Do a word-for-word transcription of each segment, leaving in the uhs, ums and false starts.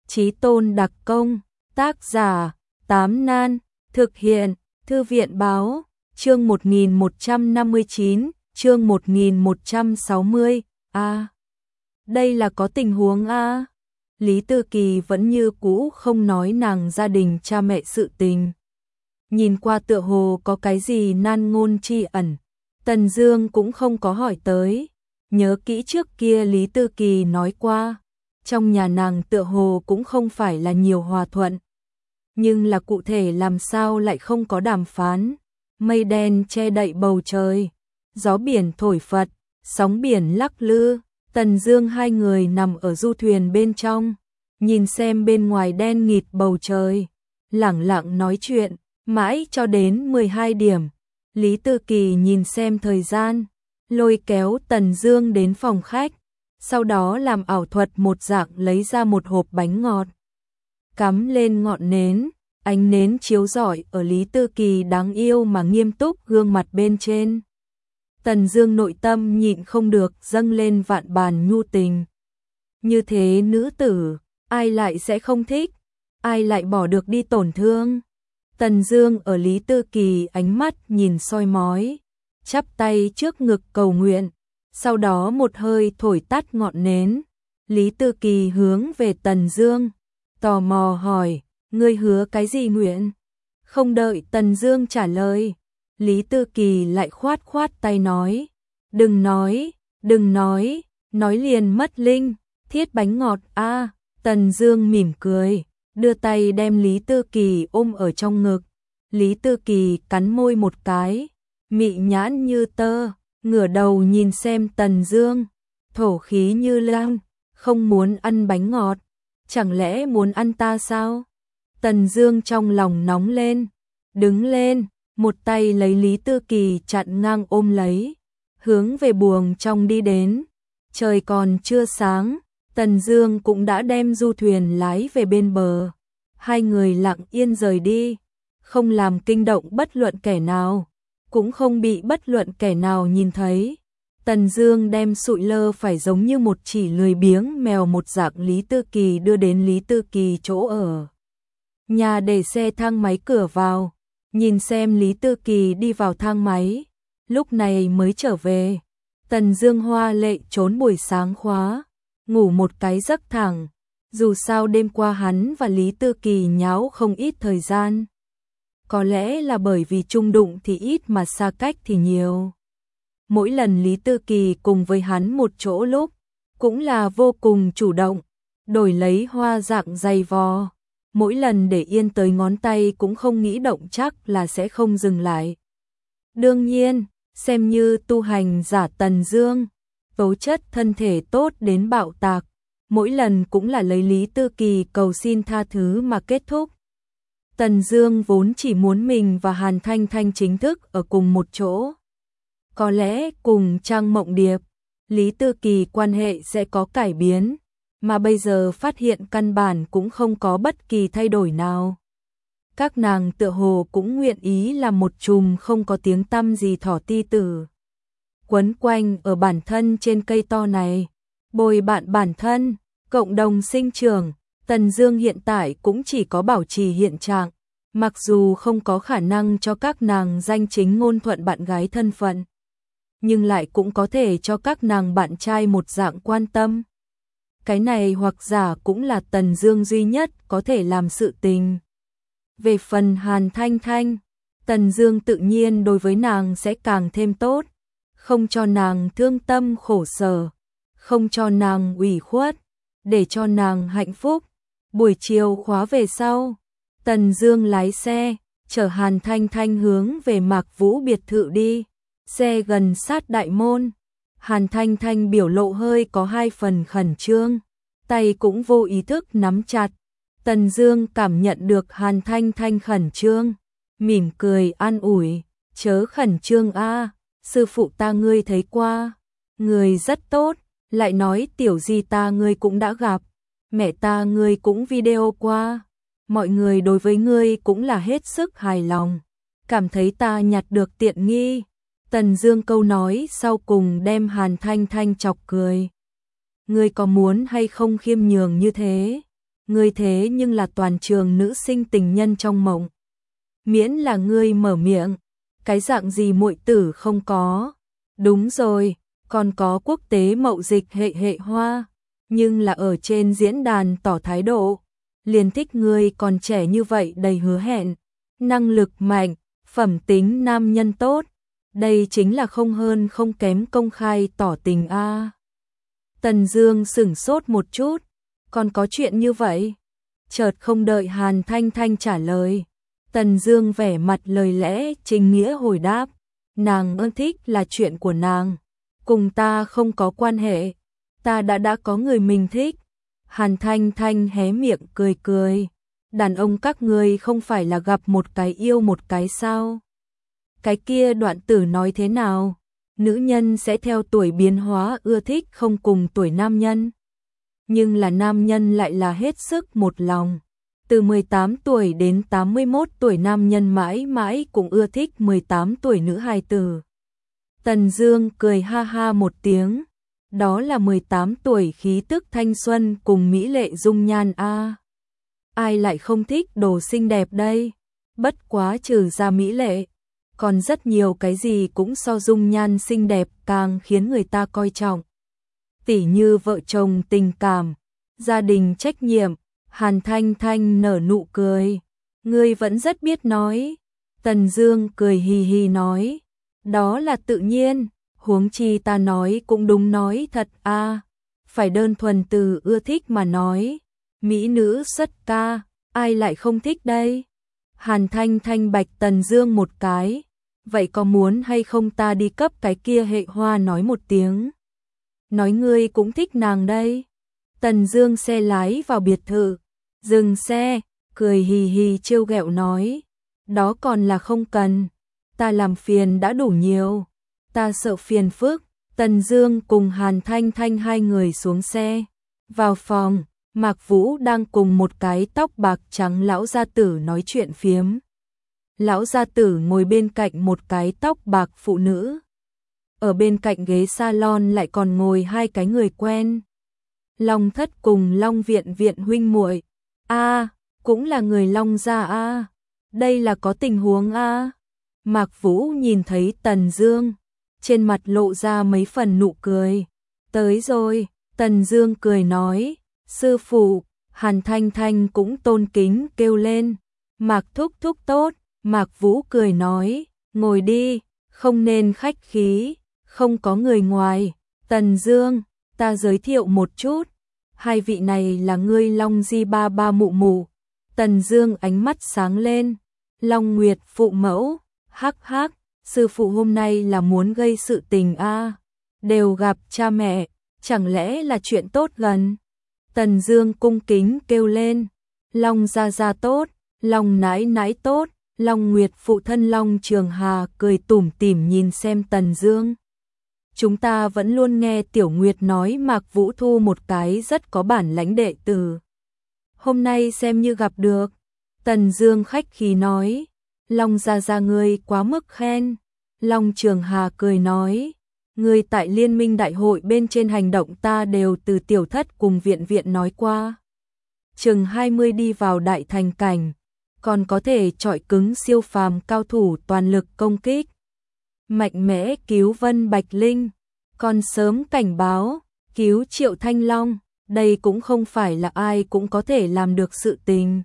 Chí tôn đặc công, tác giả, Tám Nan, thực hiện, Thư viện báo, chương một nghìn một trăm năm mươi chín, chương một nghìn một trăm sáu mươi, a à, đây là có tình huống a à. Lý Tư Kỳ vẫn như cũ không nói nàng gia đình cha mẹ sự tình. Nhìn qua tựa hồ có cái gì nan ngôn chi ẩn, Tần Dương cũng không có hỏi tới. Nhớ kỹ trước kia Lý Tư Kỳ nói qua, trong nhà nàng tựa hồ cũng không phải là nhiều hòa thuận. Nhưng là cụ thể làm sao lại không có đàm phán, mây đen che đậy bầu trời, gió biển thổi phật, sóng biển lắc lư, Tần Dương hai người nằm ở du thuyền bên trong, nhìn xem bên ngoài đen nghịt bầu trời, lẳng lặng nói chuyện, mãi cho đến mười hai điểm. Lý Tư Kỳ nhìn xem thời gian, lôi kéo Tần Dương đến phòng khách, sau đó làm ảo thuật một dạng lấy ra một hộp bánh ngọt, cắm lên ngọn nến, ánh nến chiếu rọi ở Lý Tư Kỳ đáng yêu mà nghiêm túc gương mặt bên trên. Tần Dương nội tâm nhịn không được dâng lên vạn bàn nhu tình. Như thế nữ tử, ai lại sẽ không thích, ai lại bỏ được đi tổn thương. Tần Dương ở Lý Tư Kỳ ánh mắt nhìn soi mói, chắp tay trước ngực cầu nguyện, sau đó một hơi thổi tắt ngọn nến. Lý Tư Kỳ hướng về Tần Dương, tò mò hỏi, ngươi hứa cái gì nguyện? Không đợi Tần Dương trả lời, Lý Tư Kỳ lại khoát khoát tay nói, đừng nói, đừng nói, nói liền mất linh, thiết bánh ngọt a. À, Tần Dương mỉm cười, đưa tay đem Lý Tư Kỳ ôm ở trong ngực. Lý Tư Kỳ cắn môi một cái, mị nhãn như tơ, ngửa đầu nhìn xem Tần Dương, thổ khí như lang, không muốn ăn bánh ngọt, chẳng lẽ muốn ăn ta sao? Tần Dương trong lòng nóng lên, đứng lên, một tay lấy Lý Tư Kỳ chặn ngang ôm lấy, hướng về buồng trong đi đến. Trời còn chưa sáng, Tần Dương cũng đã đem du thuyền lái về bên bờ. Hai người lặng yên rời đi, không làm kinh động bất luận kẻ nào, cũng không bị bất luận kẻ nào nhìn thấy. Tần Dương đem sụi lơ phải giống như một chỉ lười biếng mèo một dạng Lý Tư Kỳ đưa đến Lý Tư Kỳ chỗ ở. Nhà để xe thang máy cửa vào, nhìn xem Lý Tư Kỳ đi vào thang máy, lúc này mới trở về. Tần Dương hoa lệ trốn buổi sáng khóa, ngủ một cái giấc thẳng, dù sao đêm qua hắn và Lý Tư Kỳ nháo không ít thời gian. Có lẽ là bởi vì chung đụng thì ít mà xa cách thì nhiều. Mỗi lần Lý Tư Kỳ cùng với hắn một chỗ lúc, cũng là vô cùng chủ động, đổi lấy hoa dạng dày vò. Mỗi lần để yên tới ngón tay cũng không nghĩ động chắc là sẽ không dừng lại. Đương nhiên, xem như tu hành giả Tần Dương, tố chất thân thể tốt đến bạo tạc, mỗi lần cũng là lấy Lý Tư Kỳ cầu xin tha thứ mà kết thúc. Tần Dương vốn chỉ muốn mình và Hàn Thanh Thanh chính thức ở cùng một chỗ. Có lẽ cùng Trang Mộng Điệp, Lý Tư Kỳ quan hệ sẽ có cải biến, mà bây giờ phát hiện căn bản cũng không có bất kỳ thay đổi nào. Các nàng tựa hồ cũng nguyện ý làm một chùm không có tiếng tăm gì thỏ ti tử, quấn quanh ở bản thân trên cây to này, bồi bạn bản thân, cộng đồng sinh trưởng. Tần Dương hiện tại cũng chỉ có bảo trì hiện trạng, mặc dù không có khả năng cho các nàng danh chính ngôn thuận bạn gái thân phận, nhưng lại cũng có thể cho các nàng bạn trai một dạng quan tâm. Cái này hoặc giả cũng là Tần Dương duy nhất có thể làm sự tình. Về phần Hàn Thanh Thanh, Tần Dương tự nhiên đối với nàng sẽ càng thêm tốt, không cho nàng thương tâm khổ sở, không cho nàng ủy khuất, để cho nàng hạnh phúc. Buổi chiều khóa về sau, Tần Dương lái xe, chở Hàn Thanh Thanh hướng về Mạc Vũ biệt thự đi. Xe gần sát đại môn, Hàn Thanh Thanh biểu lộ hơi có hai phần khẩn trương, tay cũng vô ý thức nắm chặt. Tần Dương cảm nhận được Hàn Thanh Thanh khẩn trương, mỉm cười an ủi, chớ khẩn trương a, sư phụ ta ngươi thấy qua, người rất tốt, lại nói tiểu di ta ngươi cũng đã gặp, mẹ ta ngươi cũng video qua, mọi người đối với ngươi cũng là hết sức hài lòng, cảm thấy ta nhặt được tiện nghi. Tần Dương câu nói sau cùng đem Hàn Thanh Thanh chọc cười. Ngươi có muốn hay không khiêm nhường như thế? ngươi thế nhưng là toàn trường nữ sinh tình nhân trong mộng. Miễn là ngươi mở miệng, cái dạng gì muội tử không có. Đúng rồi, còn có quốc tế mậu dịch hệ hệ hoa, nhưng là ở trên diễn đàn tỏ thái độ, liền thích ngươi còn trẻ như vậy đầy hứa hẹn, năng lực mạnh, phẩm tính nam nhân tốt, đây chính là không hơn không kém công khai tỏ tình a. Tần Dương sững sốt một chút, còn có chuyện như vậy? Chợt không đợi Hàn Thanh Thanh trả lời, Tần Dương vẻ mặt lời lẽ chính nghĩa hồi đáp, nàng ưa thích là chuyện của nàng, cùng ta không có quan hệ, ta đã đã có người mình thích. Hàn Thanh Thanh hé miệng cười cười, đàn ông các ngươi không phải là gặp một cái yêu một cái sao? Cái kia đoạn tử nói thế nào? Nữ nhân sẽ theo tuổi biến hóa ưa thích không cùng tuổi nam nhân. Nhưng là nam nhân lại là hết sức một lòng. Từ mười tám tuổi đến tám mươi mốt tuổi nam nhân mãi mãi cũng ưa thích mười tám tuổi nữ hài tử. Tần Dương cười ha ha một tiếng. Đó là mười tám tuổi khí tức thanh xuân cùng mỹ lệ dung nhan a. Ai lại không thích đồ xinh đẹp đây? Bất quá trừ ra mỹ lệ, còn rất nhiều cái gì cũng so dung nhan xinh đẹp càng khiến người ta coi trọng. Tỉ như vợ chồng tình cảm, gia đình trách nhiệm. Hàn Thanh Thanh nở nụ cười, ngươi vẫn rất biết nói. Tần Dương cười hì hì nói, đó là tự nhiên, huống chi ta nói cũng đúng nói thật a, à, phải đơn thuần từ ưa thích mà nói. Mỹ nữ xuất ca, ai lại không thích đây? Hàn Thanh Thanh bạch Tần Dương một cái, vậy có muốn hay không ta đi cấp cái kia hệ hoa nói một tiếng? Nói ngươi cũng thích nàng đây. Tần Dương xe lái vào biệt thự, dừng xe, cười hì hì trêu ghẹo nói, đó còn là không cần, ta làm phiền đã đủ nhiều, ta sợ phiền phức. Tần Dương cùng Hàn Thanh Thanh hai người xuống xe, vào phòng, Mạc Vũ đang cùng một cái tóc bạc trắng lão gia tử nói chuyện phiếm. Lão gia tử ngồi bên cạnh một cái tóc bạc phụ nữ. Ở bên cạnh ghế salon lại còn ngồi hai cái người quen. Long Thất cùng Long Viện Viện huynh muội. A, à, cũng là người Long gia a. À. Đây là có tình huống a. À. Mạc Vũ nhìn thấy Tần Dương, trên mặt lộ ra mấy phần nụ cười. Tới rồi, Tần Dương cười nói, sư phụ. Hàn Thanh Thanh cũng tôn kính kêu lên, Mạc thúc thúc tốt. Mạc Vũ cười nói, ngồi đi, không nên khách khí, không có người ngoài. Tần Dương, ta giới thiệu một chút, hai vị này là ngươi Long Di ba ba mụ mụ. Tần Dương ánh mắt sáng lên, Long Nguyệt phụ mẫu, hắc hắc, sư phụ hôm nay là muốn gây sự tình a, à. Đều gặp cha mẹ, chẳng lẽ là chuyện tốt gần? Tần Dương cung kính kêu lên, Long gia gia tốt, Long nãi nãi tốt. Long Nguyệt phụ thân Long Trường Hà cười tủm tỉm nhìn xem Tần Dương. Chúng ta vẫn luôn nghe Tiểu Nguyệt nói Mạc Vũ thu một cái rất có bản lãnh đệ tử. Hôm nay xem như gặp được. Tần Dương khách khí nói, Long gia gia ngươi quá mức khen. Long Trường Hà cười nói, ngươi tại liên minh đại hội bên trên hành động ta đều từ tiểu thất cùng viện viện nói qua. Chừng hai mươi đi vào đại thành cảnh, còn có thể chọi cứng siêu phàm cao thủ toàn lực công kích. Mạnh mẽ cứu Vân Bạch Linh, còn sớm cảnh báo, cứu Triệu Thanh Long, đây cũng không phải là ai cũng có thể làm được sự tình.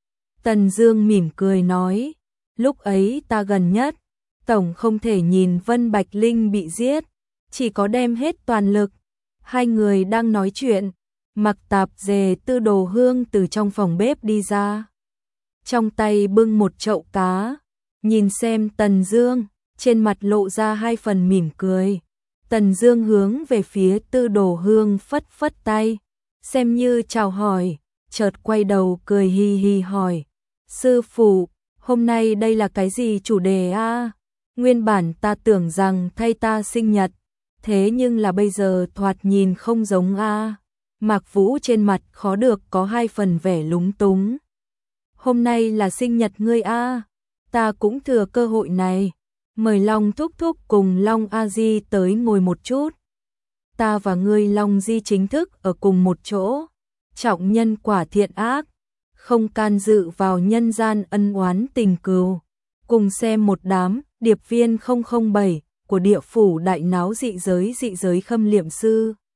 Tần Dương mỉm cười nói, lúc ấy ta gần nhất, tổng không thể nhìn Vân Bạch Linh bị giết, chỉ có đem hết toàn lực. Hai người đang nói chuyện, Mặc Tạp Dề Tư Đồ Hương từ trong phòng bếp đi ra, trong tay bưng một chậu cá, nhìn xem Tần Dương, trên mặt lộ ra hai phần mỉm cười. Tần Dương hướng về phía Tư Đồ Hương phất phất tay, xem như chào hỏi, chợt quay đầu cười hi hi hỏi, sư phụ, hôm nay đây là cái gì chủ đề a? À? Nguyên bản ta tưởng rằng thay ta sinh nhật, thế nhưng là bây giờ thoạt nhìn không giống a. À? Mạc Vũ trên mặt khó được có hai phần vẻ lúng túng. Hôm nay là sinh nhật ngươi a, à? Ta cũng thừa cơ hội này, mời Long thúc thúc cùng Long A Di tới ngồi một chút. Ta và ngươi Long Di chính thức ở cùng một chỗ, trọng nhân quả thiện ác, không can dự vào nhân gian ân oán tình cừu. Cùng xem một đám điệp viên không không bảy của địa phủ đại náo dị giới dị giới Khâm Liệm Sư.